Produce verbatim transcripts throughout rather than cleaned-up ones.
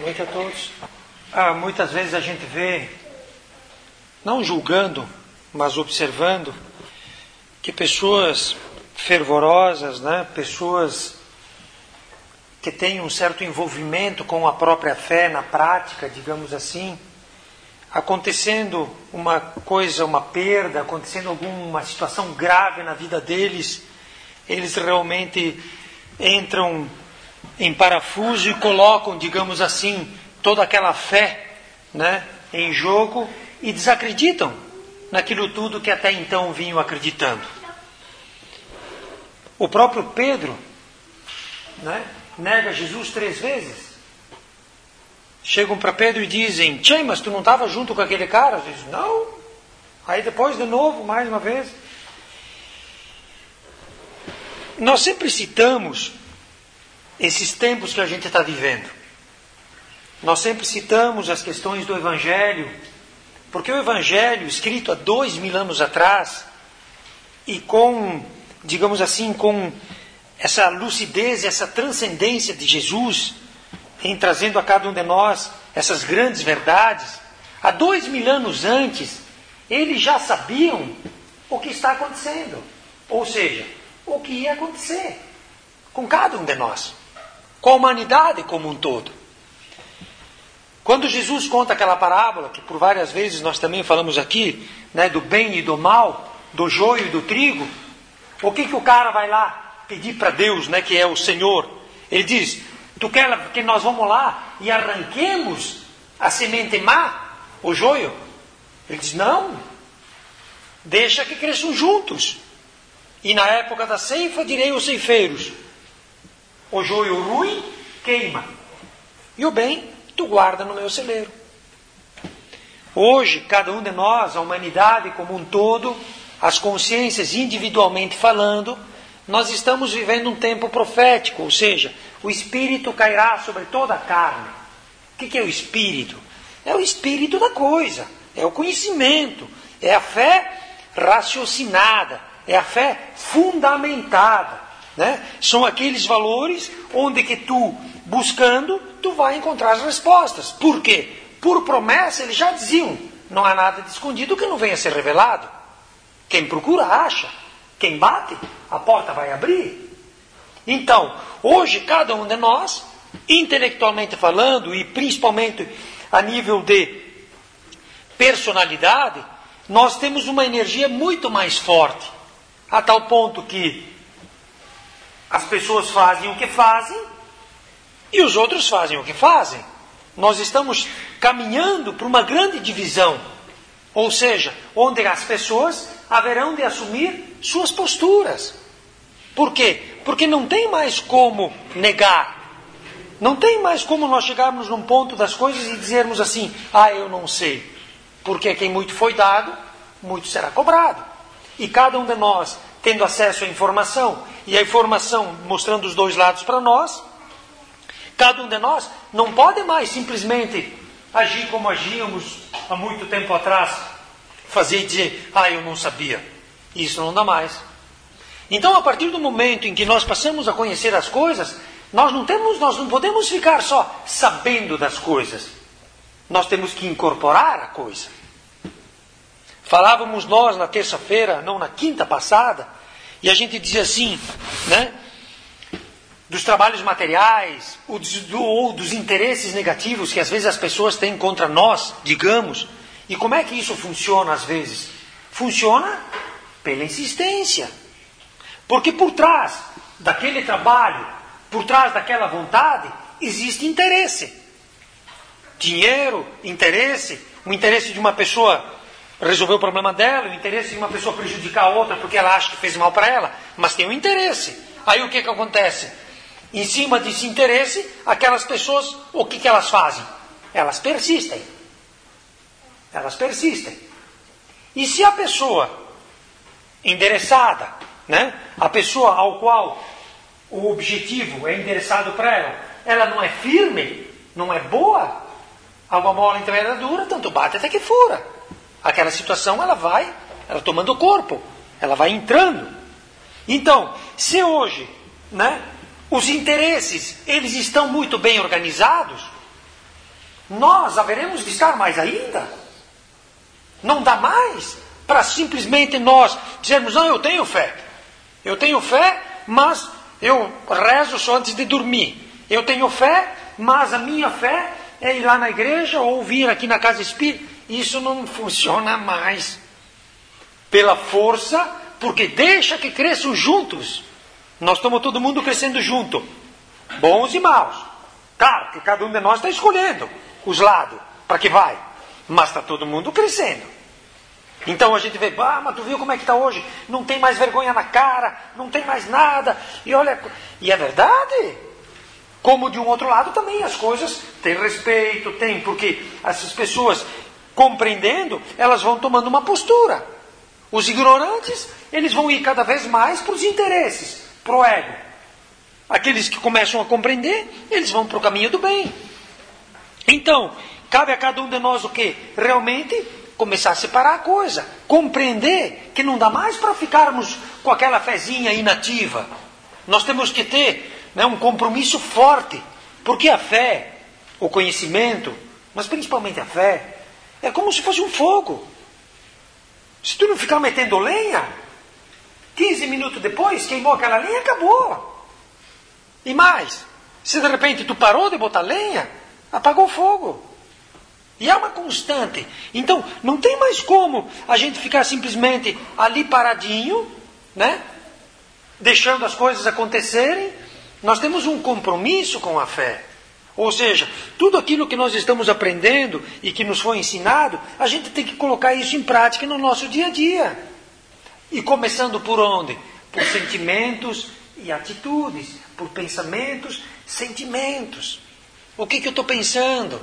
noite a todos. Ah, muitas vezes a gente vê, não julgando, mas observando, que pessoas fervorosas, né, pessoas que têm um certo envolvimento com a própria fé na prática, digamos assim, acontecendo uma coisa, uma perda, acontecendo alguma situação grave na vida deles, eles realmente entram em parafuso e colocam, digamos assim, toda aquela fé, né, em jogo e desacreditam naquilo tudo que até então vinham acreditando. O próprio Pedro, né, nega Jesus três vezes. Chegam para Pedro e dizem: Tchê, mas tu não estava junto com aquele cara? Ele diz: não. Aí depois de novo, mais uma vez. Nós sempre citamos esses tempos que a gente está vivendo. Nós sempre citamos as questões do Evangelho, porque o Evangelho, escrito há dois mil anos atrás, e com, digamos assim, com essa lucidez, essa transcendência de Jesus, em trazendo a cada um de nós essas grandes verdades, há dois mil anos antes, eles já sabiam o que está acontecendo. Ou seja, o que ia acontecer com cada um de nós, com a humanidade como um todo. Quando Jesus conta aquela parábola, que por várias vezes nós também falamos aqui, né, do bem e do mal, do joio e do trigo, o que, que o cara vai lá pedir para Deus, né, que é o Senhor? Ele diz: tu quer que nós vamos lá e arranquemos a semente má, o joio? Ele diz: não, deixa que cresçam juntos. E na época da ceifa direi aos ceifeiros: o joio ruim queima, e o bem tu guarda no meu celeiro. Hoje, cada um de nós, a humanidade como um todo, as consciências individualmente falando, nós estamos vivendo um tempo profético, ou seja, o Espírito cairá sobre toda a carne. O que é o Espírito? É o Espírito da coisa, é o conhecimento, é a fé raciocinada, é a fé fundamentada, né? São aqueles valores onde que tu, buscando, tu vai encontrar as respostas. Por quê? Por promessa, eles já diziam: não há nada de escondido que não venha a ser revelado. Quem procura, acha. Quem bate, a porta vai abrir. Então, hoje, cada um de nós, intelectualmente falando, e principalmente a nível de personalidade, nós temos uma energia muito mais forte, a tal ponto que as pessoas fazem o que fazem e os outros fazem o que fazem. Nós estamos caminhando para uma grande divisão, ou seja, onde as pessoas haverão de assumir suas posturas. Por quê? Porque não tem mais como negar. Não tem mais como nós chegarmos num ponto das coisas e dizermos assim: ah, eu não sei. Porque quem muito foi dado, muito será cobrado. E cada um de nós, tendo acesso à informação, e a informação mostrando os dois lados para nós, cada um de nós não pode mais simplesmente agir como agíamos há muito tempo atrás, fazer e dizer: ah, eu não sabia. Isso não dá mais. Então, a partir do momento em que nós passamos a conhecer as coisas, nós não temos, nós não podemos ficar só sabendo das coisas. Nós temos que incorporar a coisa. Falávamos nós na terça-feira, não, na quinta passada, e a gente dizia assim, né, dos trabalhos materiais, ou dos, ou dos interesses negativos que às vezes as pessoas têm contra nós, digamos. E como é que isso funciona às vezes? Funciona pela insistência. Porque por trás daquele trabalho, por trás daquela vontade, existe interesse. Dinheiro, interesse, o interesse de uma pessoa resolver o problema dela, o interesse de uma pessoa prejudicar a outra porque ela acha que fez mal para ela, mas tem um interesse. Aí o que que acontece? Em cima desse interesse, aquelas pessoas, o que que elas fazem? Elas persistem. Elas persistem. E se a pessoa endereçada, né, a pessoa ao qual o objetivo é endereçado para ela, ela não é firme, não é boa, alguma bola envergadura, tanto bate até que fura. Aquela situação, ela vai, ela tomando corpo, ela vai entrando. Então, se hoje, né, os interesses, eles estão muito bem organizados, nós haveremos de estar mais ainda? Não dá mais para simplesmente nós dizermos, não, eu tenho fé. Eu tenho fé, mas eu rezo só antes de dormir. Eu tenho fé, mas a minha fé é ir lá na igreja ou vir aqui na casa espírita. Isso não funciona mais. Pela força, porque deixa que cresçam juntos. Nós estamos todo mundo crescendo junto. Bons e maus. Claro que cada um de nós está escolhendo os lados para que vai. Mas está todo mundo crescendo. Então a gente vê, ah, mas tu viu como é que está hoje? Não tem mais vergonha na cara, não tem mais nada. E olha, e é verdade. Como de um outro lado também as coisas têm respeito, tem, porque essas pessoas compreendendo, elas vão tomando uma postura. Os ignorantes, eles vão ir cada vez mais para os interesses, para o ego. Aqueles que começam a compreender, eles vão para o caminho do bem. Então, cabe a cada um de nós o quê? Realmente começar a separar a coisa. Compreender que não dá mais para ficarmos com aquela fezinha inativa. Nós temos que ter, né, um compromisso forte. Porque a fé, o conhecimento, mas principalmente a fé, é como se fosse um fogo. Se tu não ficar metendo lenha, quinze minutos depois, queimou aquela lenha, acabou. E mais, se de repente tu parou de botar lenha, apagou o fogo. E é uma constante. Então, não tem mais como a gente ficar simplesmente ali paradinho, né? Deixando as coisas acontecerem. Nós temos um compromisso com a fé. Ou seja, tudo aquilo que nós estamos aprendendo e que nos foi ensinado, a gente tem que colocar isso em prática no nosso dia a dia. E começando por onde? Por sentimentos e atitudes. Por pensamentos, sentimentos. O que, que eu estou pensando?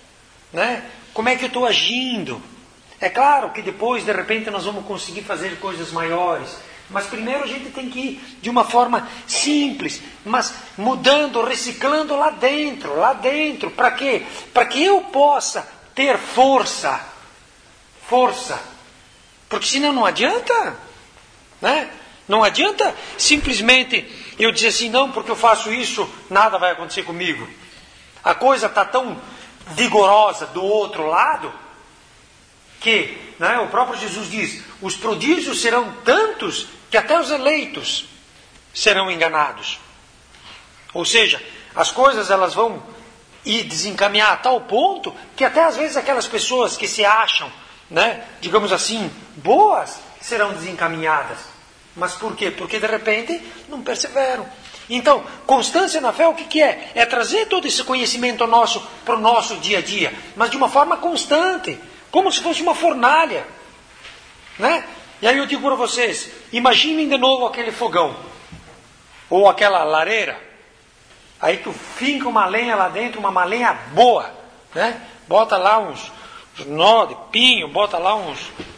Né? Como é que eu estou agindo? É claro que depois, de repente, nós vamos conseguir fazer coisas maiores. Mas primeiro a gente tem que ir de uma forma simples, mas mudando, reciclando lá dentro, lá dentro. Para quê? Para que eu possa ter força. Força. Porque senão não adianta. Né? Não adianta simplesmente eu dizer assim, não, porque eu faço isso, nada vai acontecer comigo. A coisa está tão vigorosa do outro lado, que, né, o próprio Jesus diz, os prodígios serão tantos que até os eleitos serão enganados. Ou seja, as coisas elas vão ir desencaminhar a tal ponto que até às vezes aquelas pessoas que se acham, né, digamos assim, boas, serão desencaminhadas. Mas por quê? Porque de repente não perseveram. Então, constância na fé, o que, que é? É trazer todo esse conhecimento nosso para o nosso dia a dia, mas de uma forma constante, como se fosse uma fornalha. Né? E aí eu digo para vocês, imaginem de novo aquele fogão, ou aquela lareira, aí tu finca uma lenha lá dentro, uma lenha boa, né? Bota lá uns, uns nó de pinho, bota lá uns,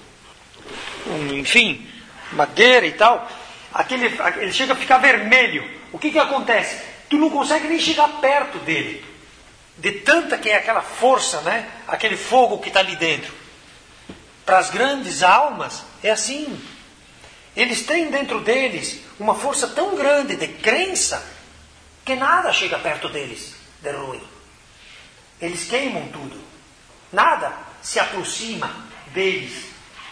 um, enfim, madeira e tal, aquele, ele chega a ficar vermelho. O que que acontece? Tu não consegue nem chegar perto dele. De tanta que é aquela força, né? Aquele fogo que está ali dentro. Para as grandes almas, é assim. Eles têm dentro deles uma força tão grande de crença que nada chega perto deles de ruim. Eles queimam tudo. Nada se aproxima deles.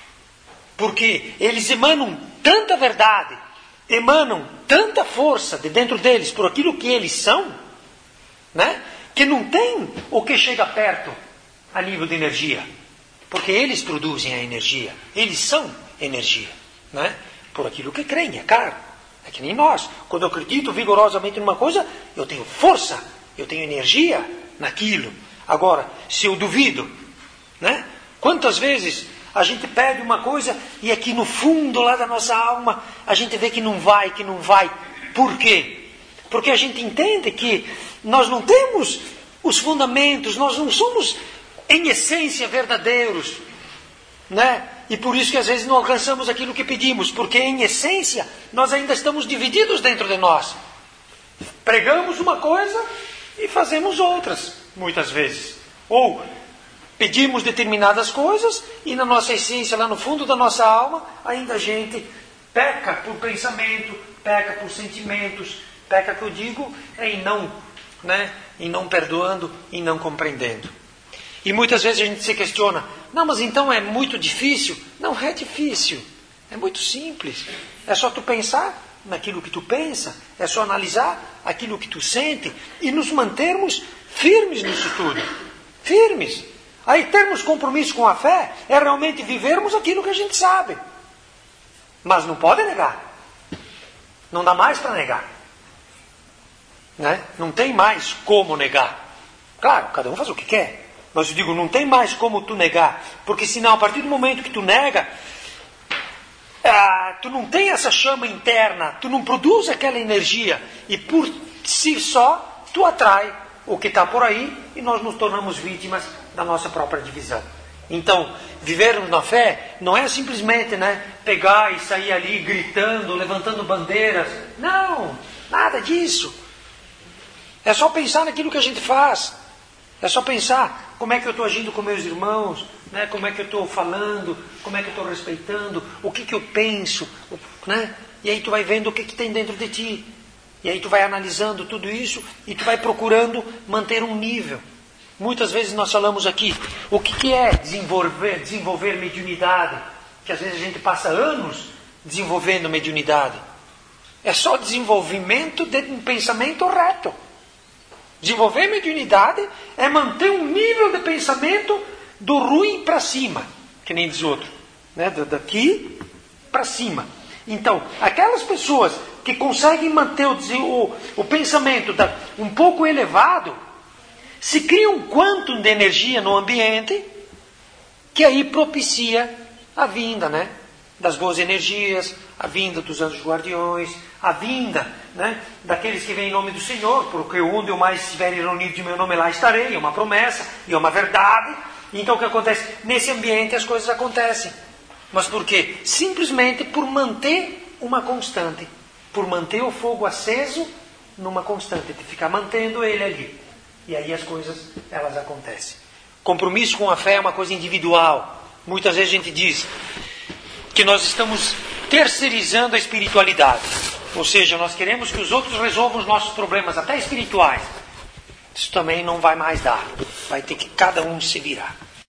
Porque eles emanam tanta verdade, emanam tanta força de dentro deles por aquilo que eles são, né? Que não tem o que chega perto a nível de energia. Porque eles produzem a energia. Eles são energia, né? Por aquilo que creem, é claro. É que nem nós. Quando eu acredito vigorosamente numa coisa, eu tenho força, eu tenho energia naquilo. Agora, se eu duvido, né? Quantas vezes a gente pede uma coisa e aqui no fundo lá da nossa alma a gente vê que não vai, que não vai. Por quê? Porque a gente entende que nós não temos os fundamentos, nós não somos em essência verdadeiros, né? E por isso que às vezes não alcançamos aquilo que pedimos, porque em essência nós ainda estamos divididos dentro de nós. Pregamos uma coisa e fazemos outras, muitas vezes. Ou pedimos determinadas coisas e na nossa essência, lá no fundo da nossa alma, ainda a gente peca por pensamento, peca por sentimentos, peca, que eu digo, é em não, né? Em não perdoando, em não compreendendo. E muitas vezes a gente se questiona, não, mas então é muito difícil? Não é difícil, é muito simples. É só tu pensar naquilo que tu pensa, é só analisar aquilo que tu sente e nos mantermos firmes nisso tudo. Firmes. Aí termos compromisso com a fé é realmente vivermos aquilo que a gente sabe. Mas não pode negar. Não dá mais para negar. Né? Não tem mais como negar. Claro, cada um faz o que quer. Mas eu digo, não tem mais como tu negar. Porque senão, a partir do momento que tu nega, ah, tu não tem essa chama interna, tu não produz aquela energia. E por si só, tu atrai o que está por aí e nós nos tornamos vítimas da nossa própria divisão. Então, vivermos na fé não é simplesmente, né, pegar e sair ali gritando, levantando bandeiras. Não, nada disso. É só pensar naquilo que a gente faz. É só pensar como é que eu estou agindo com meus irmãos, né? Como é que eu estou falando, como é que eu estou respeitando, o que, que eu penso, né? E aí tu vai vendo o que, que tem dentro de ti. E aí tu vai analisando tudo isso e tu vai procurando manter um nível. Muitas vezes nós falamos aqui, o que, que é desenvolver, desenvolver mediunidade? Que às vezes a gente passa anos desenvolvendo mediunidade. É só desenvolvimento de um pensamento reto. Desenvolver mediunidade é manter um nível de pensamento do ruim para cima, que nem diz outro, né? Daqui para cima. Então, aquelas pessoas que conseguem manter o, o, o pensamento da, um pouco elevado, se cria um quantum de energia no ambiente que aí propicia a vinda, né, das boas energias, a vinda dos anjos guardiões, a vinda, né, daqueles que vêm em nome do Senhor, porque onde eu mais estiver reunido de meu nome, lá estarei. É uma promessa e é uma verdade. Então o que acontece? Nesse ambiente as coisas acontecem. Mas por quê? Simplesmente por manter uma constante. Por manter o fogo aceso numa constante. De ficar mantendo ele ali. E aí as coisas, elas acontecem. Compromisso com a fé é uma coisa individual. Muitas vezes a gente diz que nós estamos terceirizando a espiritualidade. Ou seja, nós queremos que os outros resolvam os nossos problemas, até espirituais. Isso também não vai mais dar. Vai ter que cada um se virar.